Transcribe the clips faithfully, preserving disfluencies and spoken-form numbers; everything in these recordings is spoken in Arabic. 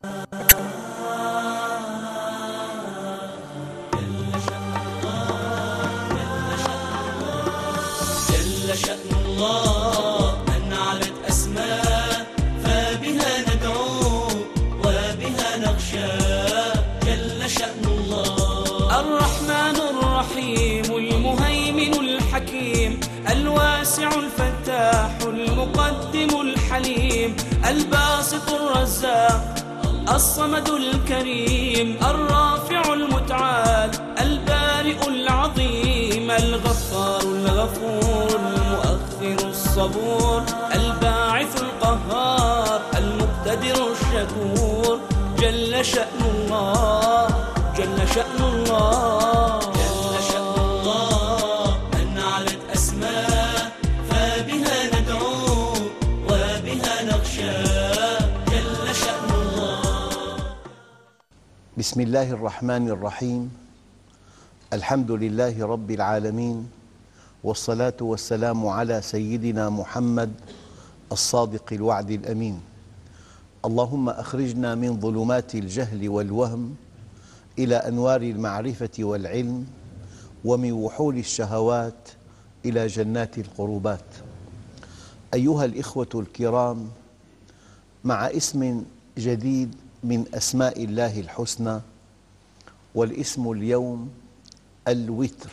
جل شأن الله من علت أسماء فبها ندعو وبها نخشى. جل شأن الله الرحمن الرحيم المهيمن الحكيم الواسع الفتاح المقدم الحليم الباسط الرزاق الصمد الكريم الرافع المتعال البارئ العظيم الغفار الغفور المؤخر الصبور الباعث القهار المقتدر الشكور. جل شأن الله جل شأن الله جل شأن الله من علت أسماء فبها ندعو وبها نخشى. جل شأن الله. بسم الله الرحمن الرحيم. الحمد لله رب العالمين، والصلاة والسلام على سيدنا محمد الصادق الوعد الأمين. اللهم أخرجنا من ظلمات الجهل والوهم إلى أنوار المعرفة والعلم، ومن وحول الشهوات إلى جنات القربات. أيها الإخوة الكرام، مع اسم جديد من أسماء الله الحسنى، والاسم اليوم الوتر.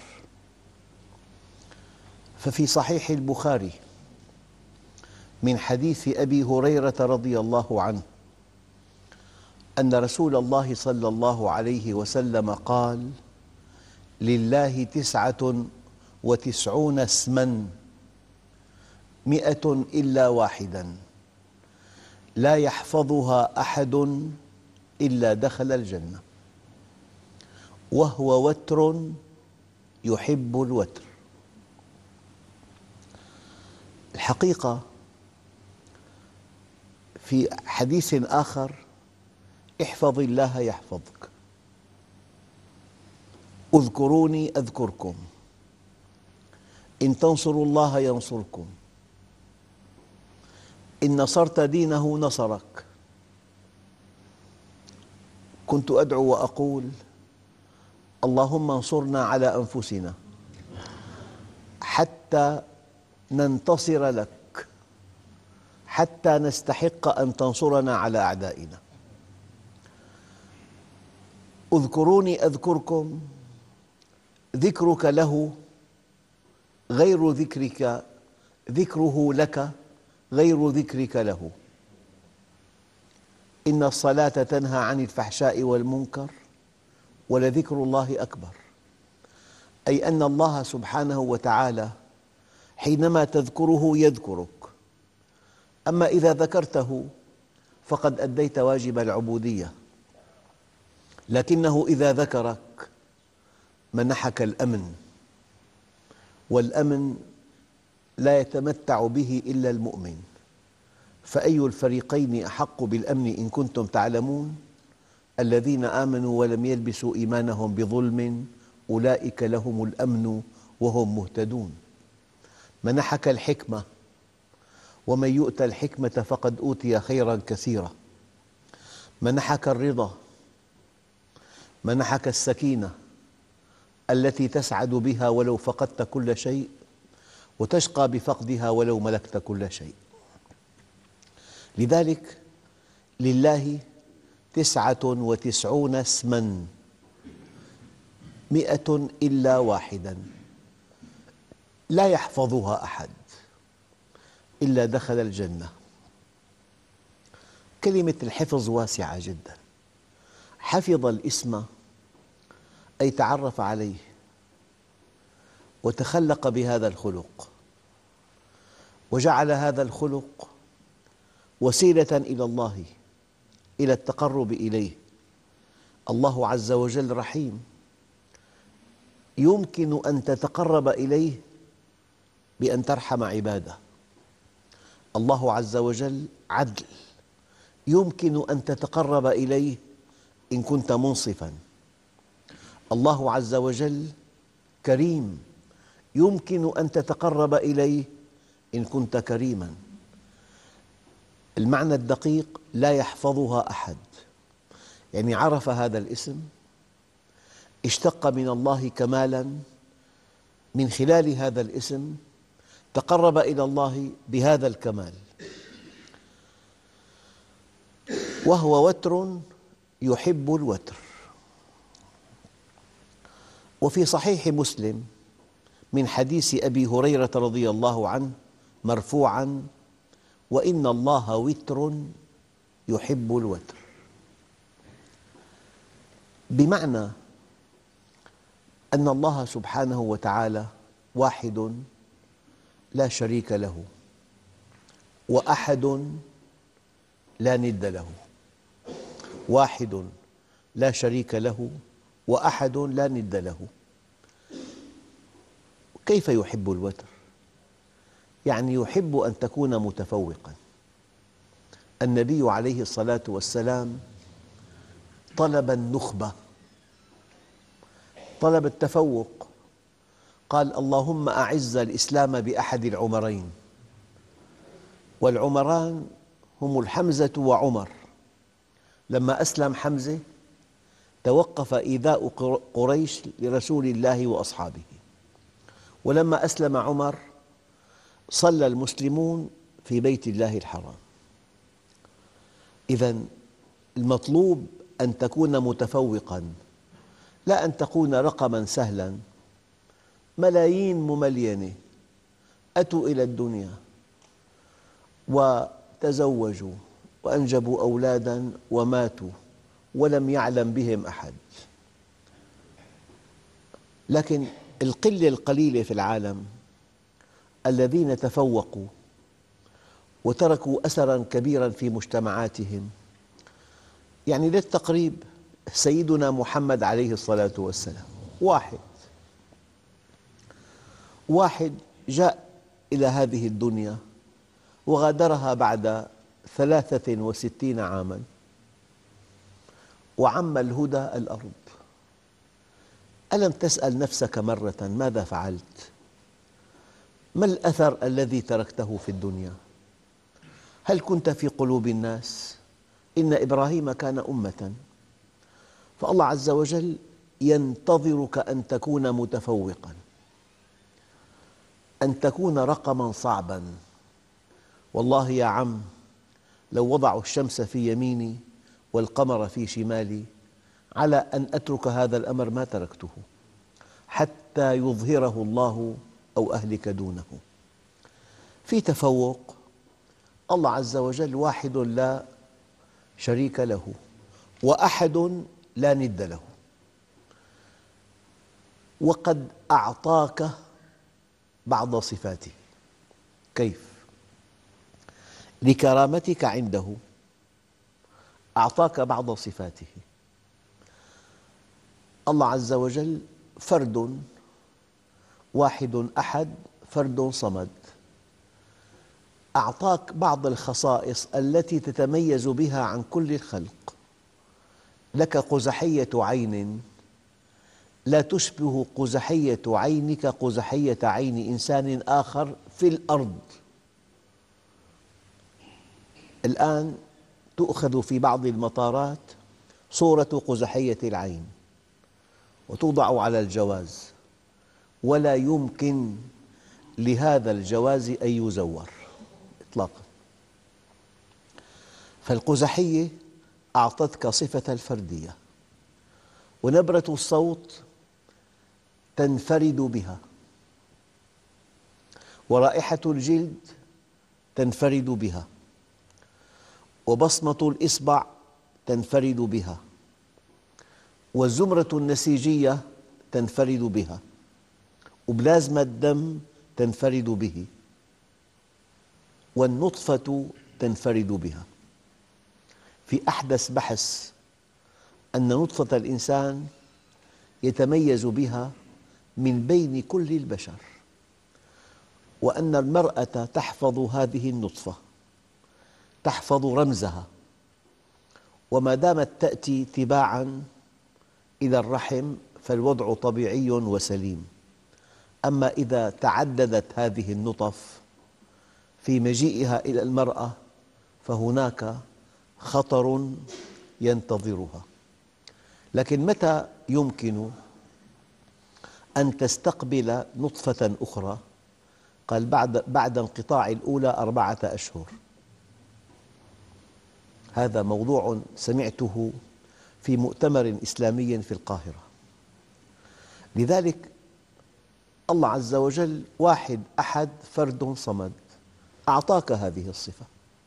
ففي صحيح البخاري من حديث أبي هريرة رضي الله عنه أن رسول الله صلى الله عليه وسلم قال: لله تسعة وتسعون اسما مئة إلا واحدا لا يحفظها أحد إلا دخل الجنة، وهو وتر يحب الوتر. الحقيقة في حديث آخر: احفظ الله يحفظك، اذكروني أذكركم، إن تنصروا الله ينصركم، إن نصرت دينه نصرك. كنت أدعو وأقول: اللهم انصرنا على أنفسنا حتى ننتصر لك، حتى نستحق أن تنصرنا على أعدائنا. اذكروني أذكركم، ذكرك له غير ذكرك، ذكره لك غير ذكرك له. إن الصلاة تنهى عن الفحشاء والمنكر، ولذكر الله أكبر. أي أن الله سبحانه وتعالى حينما تذكره يذكرك، أما إذا ذكرته فقد أديت واجب العبودية، لكنه إذا ذكرك منحك الأمن، والأمن لا يتمتع به إلا المؤمن. فأي الفريقين أحق بالأمن إن كنتم تعلمون؟ الذين آمنوا ولم يلبسوا إيمانهم بظلم أولئك لهم الأمن وهم مهتدون. منحك الحكمة، ومن يؤت الحكمة فقد أوتي خيراً كثيرا. منحك الرضا، منحك السكينة التي تسعد بها ولو فقدت كل شيء، وتشقى بفقدها ولو ملكت كل شيء. لذلك لله تسعة وتسعون اسماً مئة إلا واحداً لا يحفظها أحد إلا دخل الجنة. كلمة الحفظ واسعة جداً. حفظ الاسم أي تعرف عليه وتخلق بهذا الخلق، وجعل هذا الخلق وسيلة إلى الله، إلى التقرب إليه. الله عز وجل رحيم، يمكن أن تتقرب إليه بأن ترحم عباده. الله عز وجل عدل، يمكن أن تتقرب إليه إن كنت منصفاً. الله عز وجل كريم، يمكن أن تتقرب إليه إن كنت كريماً. المعنى الدقيق: لا يحفظها أحد يعني عرف هذا الاسم، اشتق من الله كمالاً، من خلال هذا الاسم تقرب إلى الله بهذا الكمال، وهو وتر يحب الوتر. وفي صحيح مسلم من حديث أبي هريرة رضي الله عنه مرفوعاً: وإن الله وتر يحب الوتر، بمعنى أن الله سبحانه وتعالى واحد لا شريك له، وأحد لا ند له. واحد لا شريك له، وأحد لا ند له. كيف يحب الوتر؟ يعني يحب أن تكون متفوقاً. النبي عليه الصلاة والسلام طلب النخبة، طلب التفوق، قال: اللهم أعز الإسلام بأحد العمرين، والعمران هم الحمزة وعمر. لما أسلم حمزة توقف إيذاء قريش لرسول الله وأصحابه، ولما أسلم عمر صلى المسلمون في بيت الله الحرام. إذن المطلوب أن تكون متفوقاً، لا أن تكون رقماً سهلاً. ملايين مملينة أتوا إلى الدنيا وتزوجوا وأنجبوا أولاداً وماتوا ولم يعلم بهم أحد. لكن القلة القليلة في العالم الذين تفوقوا وتركوا أثراً كبيراً في مجتمعاتهم. يعني للتقريب سيدنا محمد عليه الصلاة والسلام واحد واحد جاء إلى هذه الدنيا وغادرها بعد ثلاثة وستين عاماً، وعم الهدى الأرض. ألم تسأل نفسك مرة ماذا فعلت؟ ما الأثر الذي تركته في الدنيا؟ هل كنت في قلوب الناس؟ إن إبراهيم كان أمة، فالله عز وجل ينتظرك أن تكون متفوقاً، أن تكون رقماً صعباً. والله يا عم، لو وضعوا الشمس في يميني والقمر في شمالي على أن أترك هذا الأمر ما تركته حتى يظهره الله أو أهلك دونه. في تفوق. الله عز وجل واحد لا شريك له، وأحد لا ند له. وقد أعطاك بعض صفاته. كيف؟ لكرامتك عنده أعطاك بعض صفاته. الله عز وجل فرد واحد أحد، فرد صمد. أعطاك بعض الخصائص التي تتميز بها عن كل الخلق. لك قزحية عين لا تشبه قزحية عينك قزحية عين إنسان آخر في الأرض. الآن تؤخذ في بعض المطارات صورة قزحية العين وتوضع على الجواز، ولا يمكن لهذا الجواز أن يزور إطلاقاً. فالقزحية أعطتك صفة الفردية، ونبرة الصوت تنفرد بها، ورائحة الجلد تنفرد بها، وبصمة الإصبع تنفرد بها، والزمرة النسيجية تنفرد بها، وبلازما الدم تنفرد به، والنطفة تنفرد بها. في أحدث بحث أن نطفة الإنسان يتميز بها من بين كل البشر، وأن المرأة تحفظ هذه النطفة، تحفظ رمزها، وما دامت تأتي تباعاً إلى الرحم فالوضع طبيعي وسليم. أما إذا تعددت هذه النطف في مجيئها إلى المرأة فهناك خطر ينتظرها. لكن متى يمكن أن تستقبل نطفة أخرى؟ قال بعد, بعد انقطاع الأولى أربعة أشهر. هذا موضوع سمعته في مؤتمر إسلامي في القاهرة. لذلك الله عز وجل واحد أحد فرد صمد، أعطاك هذه الصفة.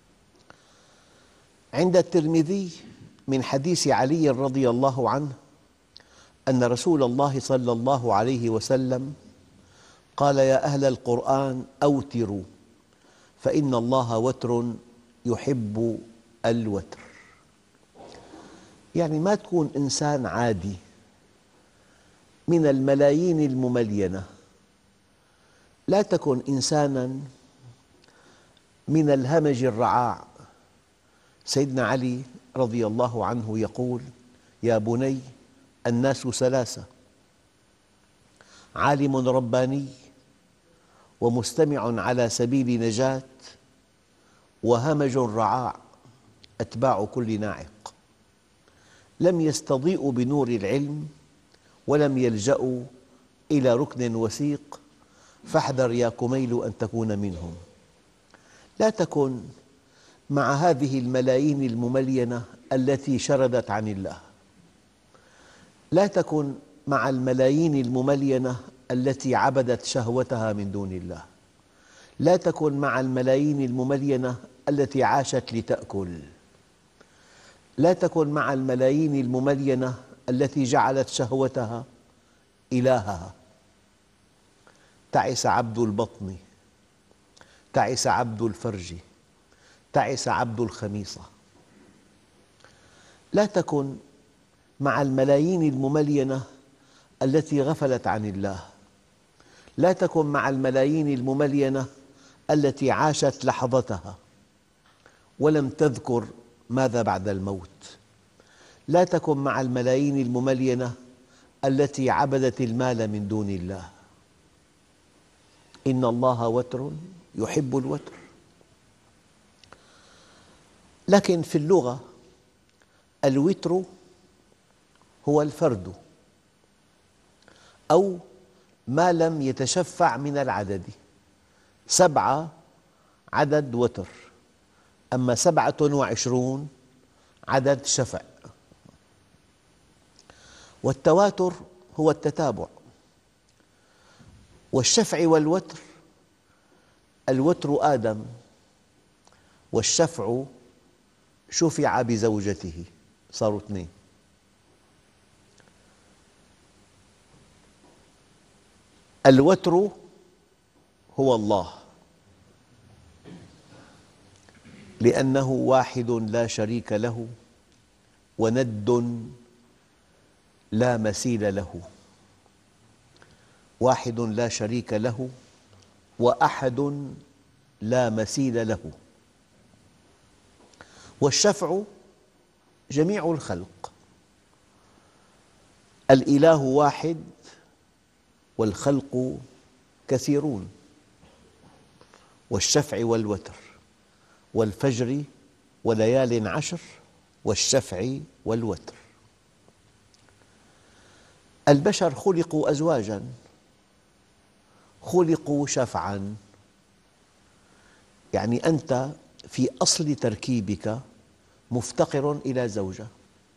عند الترمذي من حديث علي رضي الله عنه أن رسول الله صلى الله عليه وسلم قال: يا أهل القرآن أوتروا فإن الله وتر يحب الوتر. يعني ما تكون إنسان عادي من الملايين المملينة، لا تكن إنساناً من الهمج الرعاع. سيدنا علي رضي الله عنه يقول: يا بني الناس ثلاثة: عالم رباني، ومستمع على سبيل نجاة، وهمج رعاع أتباع كل ناعق. لم يستضيئوا بنور العلم ولم يلجأوا إلى ركن وثيق، فاحذر يا كميل أن تكون منهم. لا تكن مع هذه الملايين المملينة التي شردت عن الله، لا تكن مع الملايين المملينة التي عبدت شهوتها من دون الله، لا تكن مع الملايين المملينة التي عاشت لتأكل، لا تكن مع الملايين المملينة التي جعلت شهوتها إلهها. تعس عبد البطن، تعس عبد الفرج، تعس عبد الخميصة. لا تكن مع الملايين المملينة التي غفلت عن الله، لا تكن مع الملايين المملينة التي عاشت لحظتها ولم تذكر ماذا بعد الموت، لا تكن مع الملايين المملينة التي عبدت المال من دون الله. إن الله وتر يحب الوتر. لكن في اللغة الوتر هو الفرد أو ما لم يتشفع من العدد. سبعة عدد وتر، أما سبعة وعشرون عدد شفع. والتواتر هو التتابع. والشفع والوتر، الوتر آدم، والشفع شفع بزوجته، صاروا اثنين. الوتر هو الله، لأنه واحد لا شريك له، وند لا مثيل له. واحد لا شريك له، وأحد لا مثيل له. والشفع جميع الخلق. الإله واحد والخلق كثيرون. والشفع والوتر، والفجر وليال عشر، والشفع والوتر. البشر خلقوا أزواجاً، خلقوا شفعاً. يعني أنت في أصل تركيبك مفتقر إلى زوجة،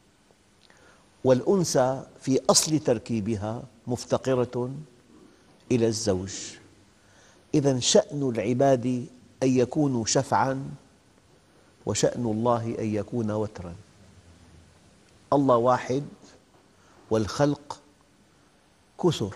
والأنثى في أصل تركيبها مفتقرة إلى الزوج. إذن شأن العباد أن يكونوا شفعاً، وشأن الله أن يكون وتراً. الله واحد والخلق كثر.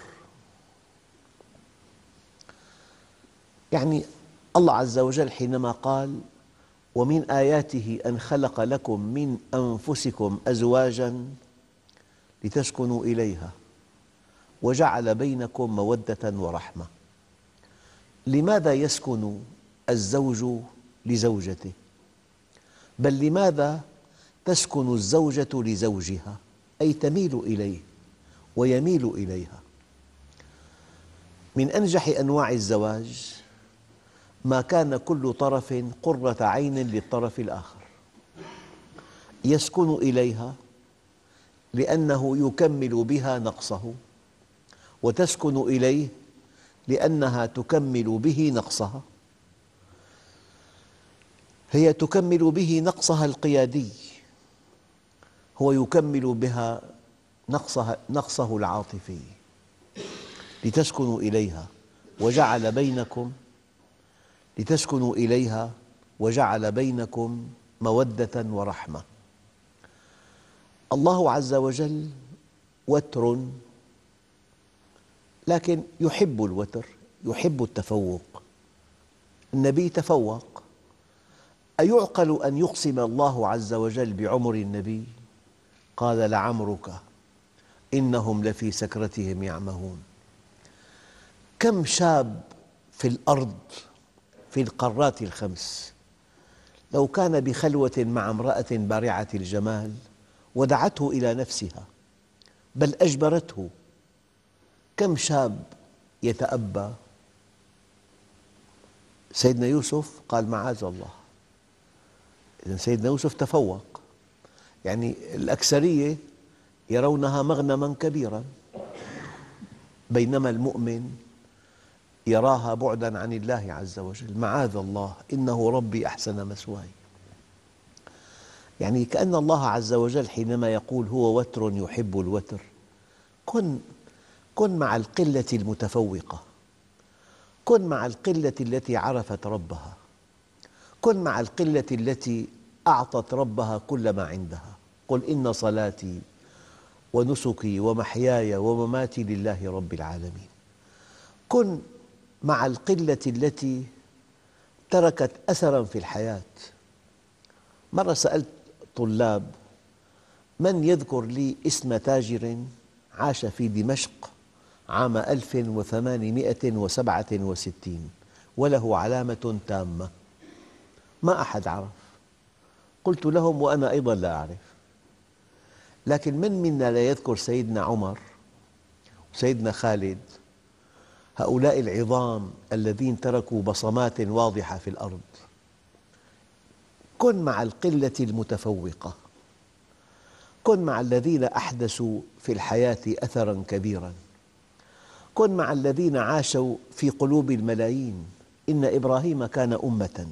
يعني الله عز وجل حينما قال: ومن آياته أن خلق لكم من أنفسكم أزواجاً لتسكنوا إليها وجعل بينكم مودة ورحمة. لماذا يسكن الزوج لزوجته؟ بل لماذا تسكن الزوجة لزوجها؟ أي تميل إليه ويميل إليها. من أنجح أنواع الزواج ما كان كل طرف قرة عين للطرف الآخر، يسكن إليها لأنه يكمل بها نقصه، وتسكن إليه لأنها تكمل به نقصها. هي تكمل به نقصها القيادي، هو يكمل بها نقصها نقصه العاطفي، لتسكنوا إليها وجعل بينكم لتسكنوا إليها وجعل بينكم مودة ورحمة. الله عز وجل وتر، لكن يحب الوتر، يحب التفوق. النبي تفوق. أيعقل أن يقسم الله عز وجل بعمر النبي؟ قال: لعمرك إنهم لفي سكرتهم يعمهون. كم شاب في الأرض في القارات الخمس لو كان بخلوة مع امرأة بارعة الجمال ودعته إلى نفسها، بل أجبرته، كم شاب يتأبى؟ سيدنا يوسف قال: معاذ الله. إذن سيدنا يوسف تفوق. يعني الأكثرية يرونها مغنما كبيرا، بينما المؤمن يراها بعدا عن الله عز وجل. معاذ الله، إنه ربي أحسن مثواي. يعني كأن الله عز وجل حينما يقول هو وتر يحب الوتر، كن كن مع القلة المتفوقة، كن مع القلة التي عرفت ربها، كن مع القلة التي أعطت ربها كل ما عندها. قل إن صلاتي ونسكي ومحياي ومماتي لله رب العالمين. كن مع القلة التي تركت أثراً في الحياة. مرة سألت طلاب: من يذكر لي اسم تاجر عاش في دمشق عام ألف وثمانمئة وسبعة وستين وله علامة تامة؟ ما أحد عرف. قلت لهم وأنا أيضا لا أعرف. لكن من منا لا يذكر سيدنا عمر وسيدنا خالد، هؤلاء العظام الذين تركوا بصمات واضحة في الأرض. كن مع القلة المتفوقة، كن مع الذين أحدثوا في الحياة أثراً كبيراً، كن مع الذين عاشوا في قلوب الملايين. إن إبراهيم كان أمة.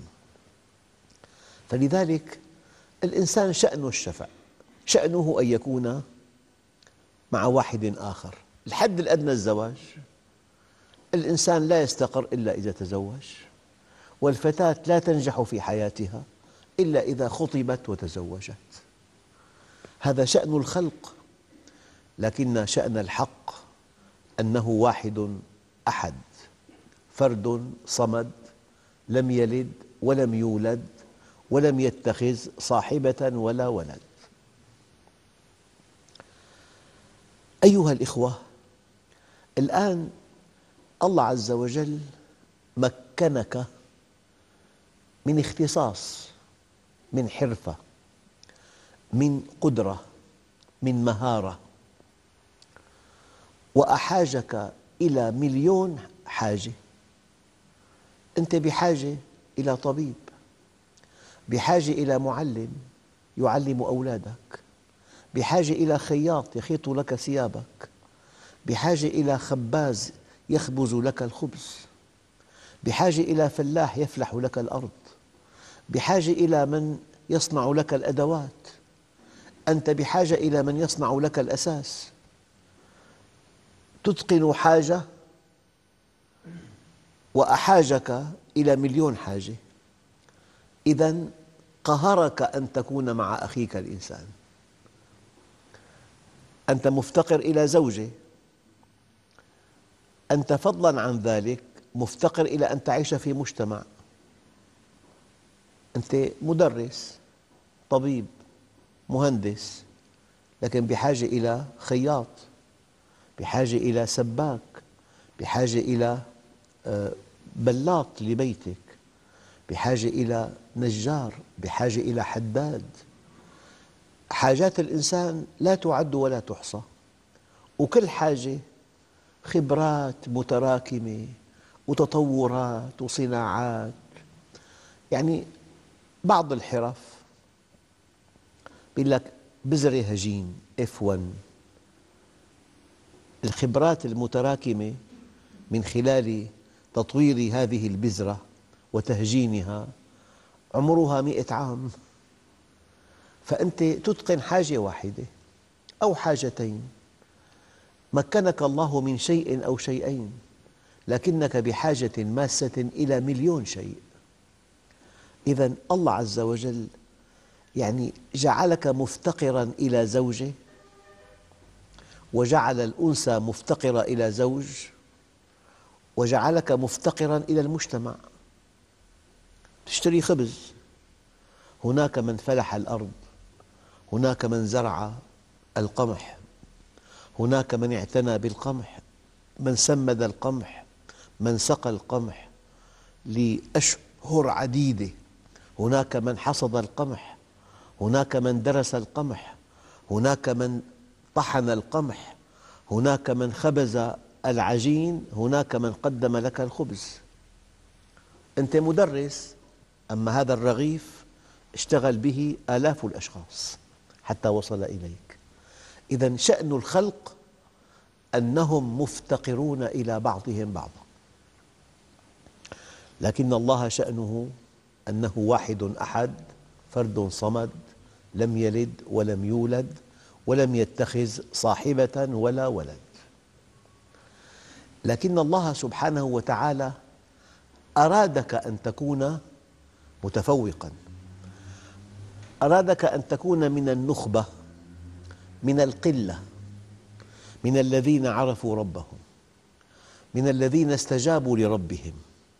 فلذلك الإنسان شأنه الشفع، شأنه أن يكون مع واحد آخر. الحد الأدنى الزواج. الإنسان لا يستقر إلا إذا تزوج، والفتاة لا تنجح في حياتها إلا إذا خطبت وتزوجت. هذا شأن الخلق. لكن شأن الحق أنه واحد أحد، فرد صمد، لم يلد ولم يولد ولم يتخذ صاحبة ولا ولد. أيها الإخوة، الآن الله عز وجل مكنك من اختصاص، من حرفة، من قدرة، من مهارة، وأحاجك إلى مليون حاجة. أنت بحاجة إلى طبيب، بحاجة إلى معلم يعلم أولادك، بحاجة إلى خياط يخيط لك ثيابك، بحاجة إلى خباز يخبز لك الخبز، بحاجة إلى فلاح يفلح لك الأرض، بحاجة إلى من يصنع لك الأدوات. أنت بحاجة إلى من يصنع لك الأساس. تتقن حاجة وأحاجك إلى مليون حاجة. إذن قهرك أن تكون مع أخيك الإنسان. أنت مفتقر إلى زوجة، أنت فضلاً عن ذلك مفتقر إلى أن تعيش في مجتمع. أنت مدرس، طبيب، مهندس، لكن بحاجة إلى خياط، بحاجة إلى سباك، بحاجة إلى بلاط لبيتك، بحاجة إلى نجار، بحاجة إلى حداد. حاجات الإنسان لا تعد ولا تحصى، وكل حاجة خبرات متراكمة وتطورات وصناعات. يعني بعض الحرف يقول لك بذرة هجين إف واحد. الخبرات المتراكمة من خلال تطوير هذه البذرة وتهجينها عمرها مئة عام، فأنت تتقن حاجة واحدة أو حاجتين، مكنك الله من شيء أو شيئين، لكنك بحاجة ماسة إلى مليون شيء. إذن الله عز وجل يعني جعلك مفتقراً إلى زوجة، وجعل الأنثى مفتقرة إلى زوج، وجعلك مفتقراً إلى المجتمع. تشتري خبز، هناك من فلح الأرض، هناك من زرع القمح، هناك من اعتنى بالقمح، من سمد القمح، من سقى القمح لأشهر عديدة، هناك من حصد القمح، هناك من درس القمح، هناك من طحن القمح، هناك من خبز العجين، هناك من قدم لك الخبز. أنت مدرس، أما هذا الرغيف اشتغل به آلاف الأشخاص حتى وصل إليك. إذن شأن الخلق أنهم مفتقرون إلى بعضهم بعضا، لكن الله شأنه أنه واحد أحد، فرد صمد، لم يلد ولم يولد ولم يتخذ صاحبة ولا ولد. لكن الله سبحانه وتعالى أرادك أن تكون متفوقاً، أرادك أن تكون من النخبة، من القلة، من الذين عرفوا ربهم، من الذين استجابوا لربهم.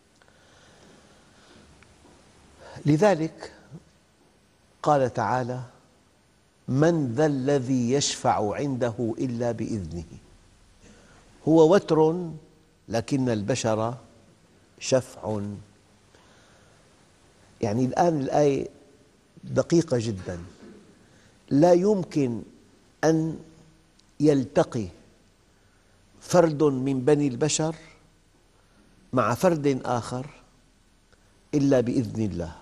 لذلك قال تعالى: من ذا الذي يشفع عنده إلا بإذنه. هو وتر لكن البشر شفع. يعني الآن الآية دقيقة جداً، لا يمكن أن يلتقي فرد من بني البشر مع فرد آخر إلا بإذن الله.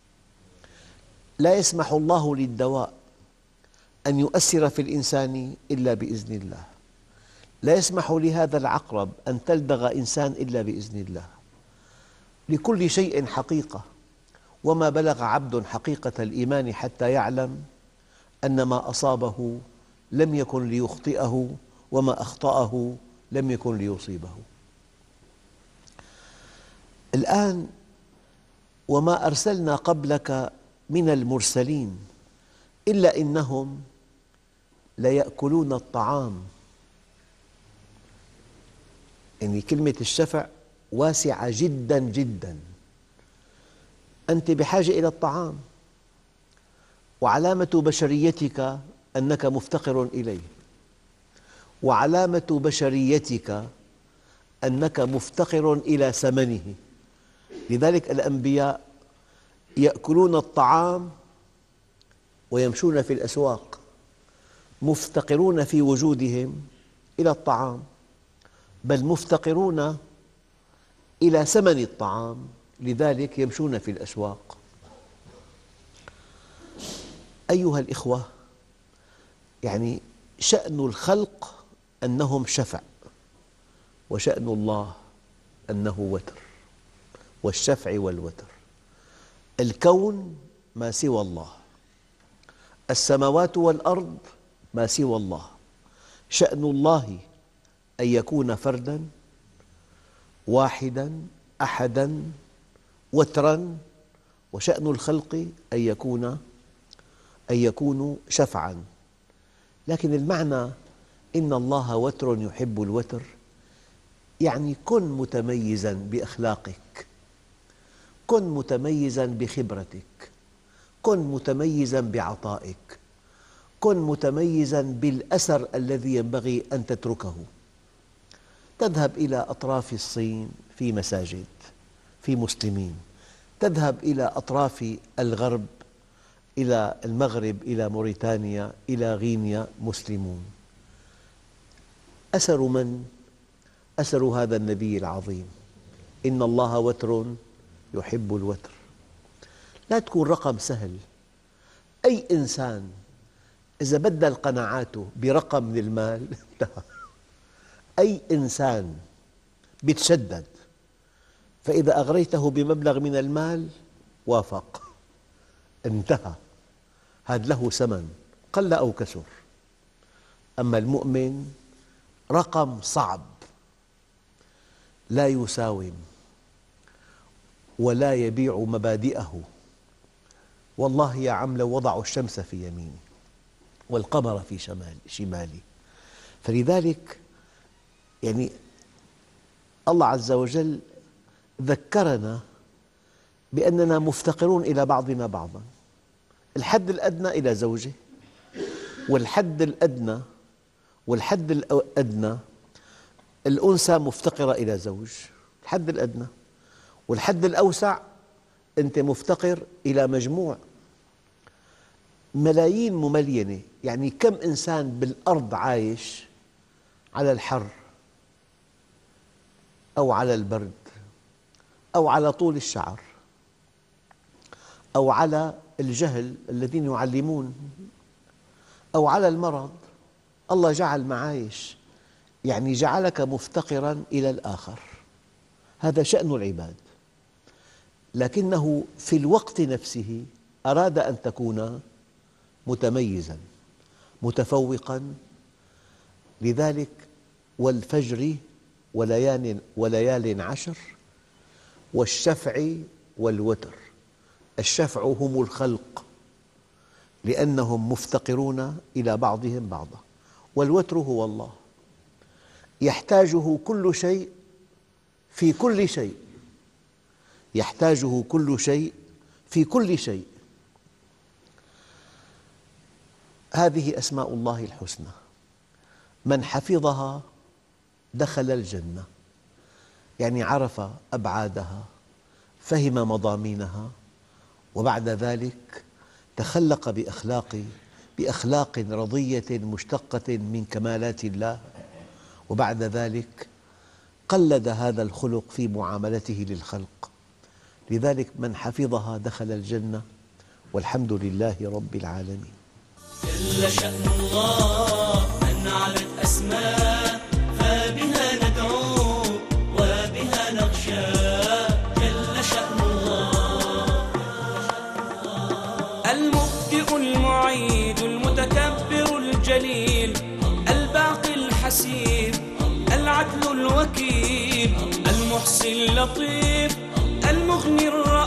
لا يسمح الله للدواء أن يؤثر في الإنسان إلا بإذن الله، لا يسمح لهذا العقرب أن تلدغ إنسان إلا بإذن الله. لكل شيء حقيقة، وما بلغ عبد حقيقة الإيمان حتى يعلم أن ما أصابه لم يكن ليخطئه، وما أخطأه لم يكن ليصيبه. الآن: وما أرسلنا قبلك من المرسلين إلا إنهم ليأكلون الطعام. يعني كلمة الشفع واسعة جداً جداً. أنت بحاجة إلى الطعام، وعلامة بشريتك أنك مفتقر إليه، وعلامة بشريتك أنك مفتقر إلى ثمنه. لذلك الأنبياء يأكلون الطعام ويمشون في الأسواق، مفتقرون في وجودهم إلى الطعام، بل مفتقرون إلى ثمن الطعام، لذلك يمشون في الأسواق. أيها الإخوة، يعني شأن الخلق أنهم شفع، وشأن الله أنه وتر، والشفع والوتر. الكون ما سوى الله، السماوات والأرض ما سوى الله. شأن الله أن يكون فرداً واحداً أحداً وتراً، وشأن الخلق أن يكون أن يكونوا شفعاً. لكن المعنى إن الله وتر يحب الوتر، يعني كن متميزاً بأخلاقك، كن متميزاً بخبرتك، كن متميزاً بعطائك، كن متميزاً بالأثر الذي ينبغي أن تتركه. تذهب إلى أطراف الصين في مساجد، في مسلمين، تذهب إلى أطراف الغرب، إلى المغرب، إلى موريتانيا، إلى غينيا، مسلمون. أثر من؟ أثر هذا النبي العظيم: إن الله وتر يحب الوتر. لا تكون رقم سهل. أي إنسان إذا بدل قناعاته برقم من المال انتهى. أي إنسان يتشدد فإذا أغريته بمبلغ من المال وافق، انتهى، هذا له ثمن قل أو كثر. أما المؤمن رقم صعب، لا يساوم ولا يبيع مبادئه. والله يا عم لو وضعوا الشمس في يميني والقمر في شمال شمالي. فلذلك يعني الله عز وجل ذكرنا بأننا مفتقرون إلى بعضنا بعضا. الحد الأدنى إلى زوجه، والحد الأدنى والحد الأدنى الأنثى مفتقرة إلى زوج، الحد الأدنى. والحد الأوسع أنت مفتقر إلى مجموع ملايين مملينة. يعني كم إنسان بالأرض عايش على الحر أو على البرد أو على طول الشعر أو على الجهل الذين يعلمون أو على المرض. الله جعل معايش، يعني جعلك مفتقراً إلى الآخر. هذا شأن العباد، لكنه في الوقت نفسه أراد أن تكون متميزاً متفوقاً. لذلك والفجر وليال, وليال عشر والشفع والوتر. الشفع هم الخلق لأنهم مفتقرون إلى بعضهم بعضا، والوتر هو الله يحتاجه كل شيء في كل شيء، يحتاجه كل شيء في كل شيء. هذه أسماء الله الحسنى، من حفظها دخل الجنة، يعني عرف أبعادها، فهم مضامينها، وبعد ذلك تخلق بأخلاق بأخلاق رضية مشتقة من كمالات الله، وبعد ذلك قلد هذا الخلق في معاملته للخلق. لذلك من حفظها دخل الجنة، والحمد لله رب العالمين. جل شأن الله من علت أسماء، فبها ندعو وبها نخشى. جل شأن الله المبدئ المعيد المتكبر الجليل الباقي الحسيب العدل الوكيل المحصي اللطيف المغني الرحيم